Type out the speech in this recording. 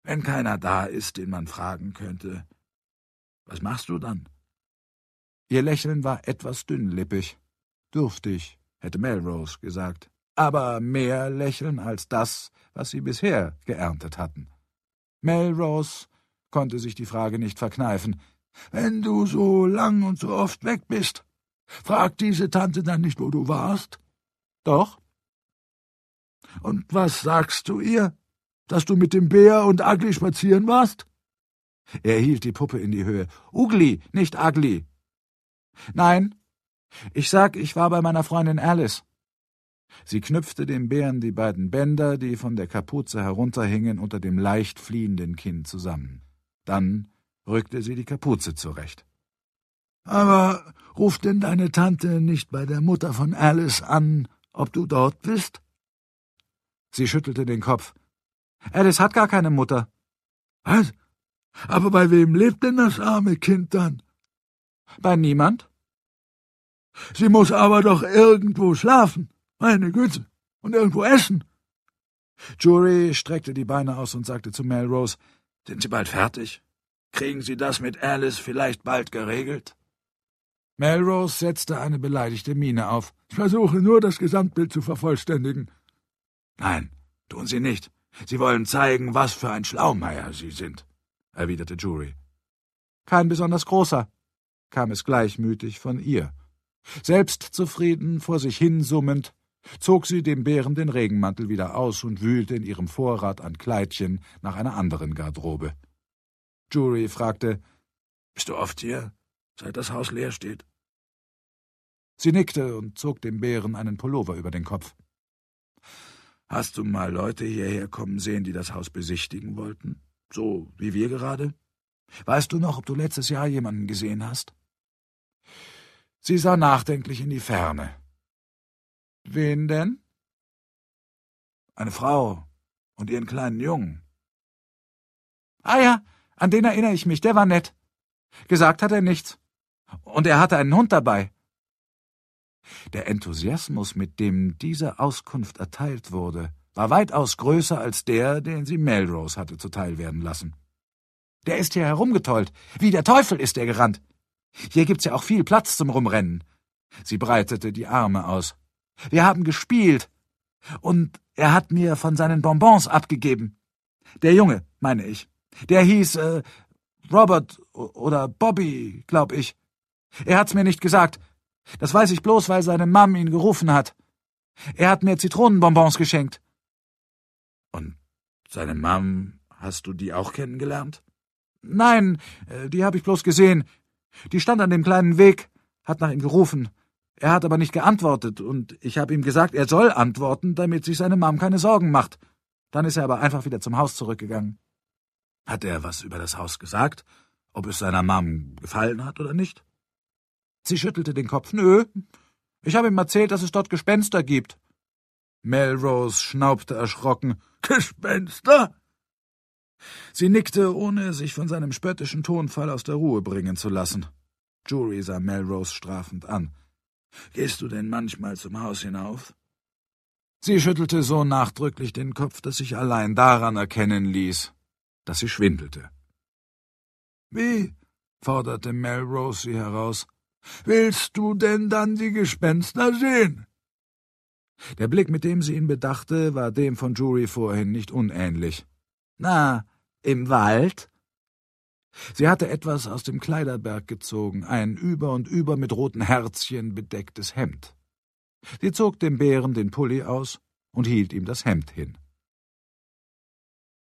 Wenn keiner da ist, den man fragen könnte, was machst du dann?« Ihr Lächeln war etwas dünnlippig. Dürftig, hätte Melrose gesagt, aber mehr Lächeln als das, was sie bisher geerntet hatten. Melrose konnte sich die Frage nicht verkneifen. »Wenn du so lang und so oft weg bist, fragt diese Tante dann nicht, wo du warst?« »Doch.« »Und was sagst du ihr? Dass du mit dem Bär und Ugly spazieren warst?« Er hielt die Puppe in die Höhe. »Ugly, nicht Ugly.« »Nein, ich sag, ich war bei meiner Freundin Alice.« Sie knüpfte dem Bären die beiden Bänder, die von der Kapuze herunterhingen, unter dem leicht fliehenden Kinn zusammen. Dann rückte sie die Kapuze zurecht. »Aber ruft denn deine Tante nicht bei der Mutter von Alice an, ob du dort bist?« Sie schüttelte den Kopf. »Alice hat gar keine Mutter.« »Was? Aber bei wem lebt denn das arme Kind dann?« »Bei niemand.« »Sie muss aber doch irgendwo schlafen, meine Güte, und irgendwo essen.« Jury streckte die Beine aus und sagte zu Melrose, »Sind Sie bald fertig? Kriegen Sie das mit Alice vielleicht bald geregelt?« Melrose setzte eine beleidigte Miene auf. »Ich versuche nur, das Gesamtbild zu vervollständigen.« »Nein, tun Sie nicht. Sie wollen zeigen, was für ein Schlaumeier Sie sind«, erwiderte Jury. »Kein besonders großer«, kam es gleichmütig von ihr. Selbstzufrieden vor sich hinsummend, zog sie dem Bären den Regenmantel wieder aus und wühlte in ihrem Vorrat an Kleidchen nach einer anderen Garderobe. Jury fragte, »Bist du oft hier, seit das Haus leer steht?« Sie nickte und zog dem Bären einen Pullover über den Kopf. »Hast du mal Leute hierher kommen sehen, die das Haus besichtigen wollten? So wie wir gerade? Weißt du noch, ob du letztes Jahr jemanden gesehen hast?« Sie sah nachdenklich in die Ferne. »Wen denn?« »Eine Frau und ihren kleinen Jungen.« »Ah ja, an den erinnere ich mich, der war nett. Gesagt hat er nichts. Und er hatte einen Hund dabei.« Der Enthusiasmus, mit dem diese Auskunft erteilt wurde, war weitaus größer als der, den sie Melrose hatte zuteil werden lassen. »Der ist hier herumgetollt. Wie der Teufel ist er gerannt. Hier gibt's ja auch viel Platz zum Rumrennen.« Sie breitete die Arme aus. »Wir haben gespielt. Und er hat mir von seinen Bonbons abgegeben. Der Junge, meine ich. Der hieß, Robert oder Bobby, glaub ich. Er hat's mir nicht gesagt. Das weiß ich bloß, weil seine Mom ihn gerufen hat. Er hat mir Zitronenbonbons geschenkt.« »Und seine Mom, hast du die auch kennengelernt?« »Nein, die habe ich bloß gesehen. Die stand an dem kleinen Weg, hat nach ihm gerufen. Er hat aber nicht geantwortet, und ich habe ihm gesagt, er soll antworten, damit sich seine Mom keine Sorgen macht. Dann ist er aber einfach wieder zum Haus zurückgegangen.« »Hat er was über das Haus gesagt? Ob es seiner Mom gefallen hat oder nicht?« Sie schüttelte den Kopf. »Nö, ich habe ihm erzählt, dass es dort Gespenster gibt.« Melrose schnaubte erschrocken. »Gespenster?« Sie nickte, ohne sich von seinem spöttischen Tonfall aus der Ruhe bringen zu lassen. Jury sah Melrose strafend an. »Gehst du denn manchmal zum Haus hinauf?« Sie schüttelte so nachdrücklich den Kopf, dass sich allein daran erkennen ließ, dass sie schwindelte. »Wie?« forderte Melrose sie heraus. »Willst du denn dann die Gespenster sehen?« Der Blick, mit dem sie ihn bedachte, war dem von Jury vorhin nicht unähnlich. »Na, im Wald?« Sie hatte etwas aus dem Kleiderberg gezogen, ein über und über mit roten Herzchen bedecktes Hemd. Sie zog dem Bären den Pulli aus und hielt ihm das Hemd hin.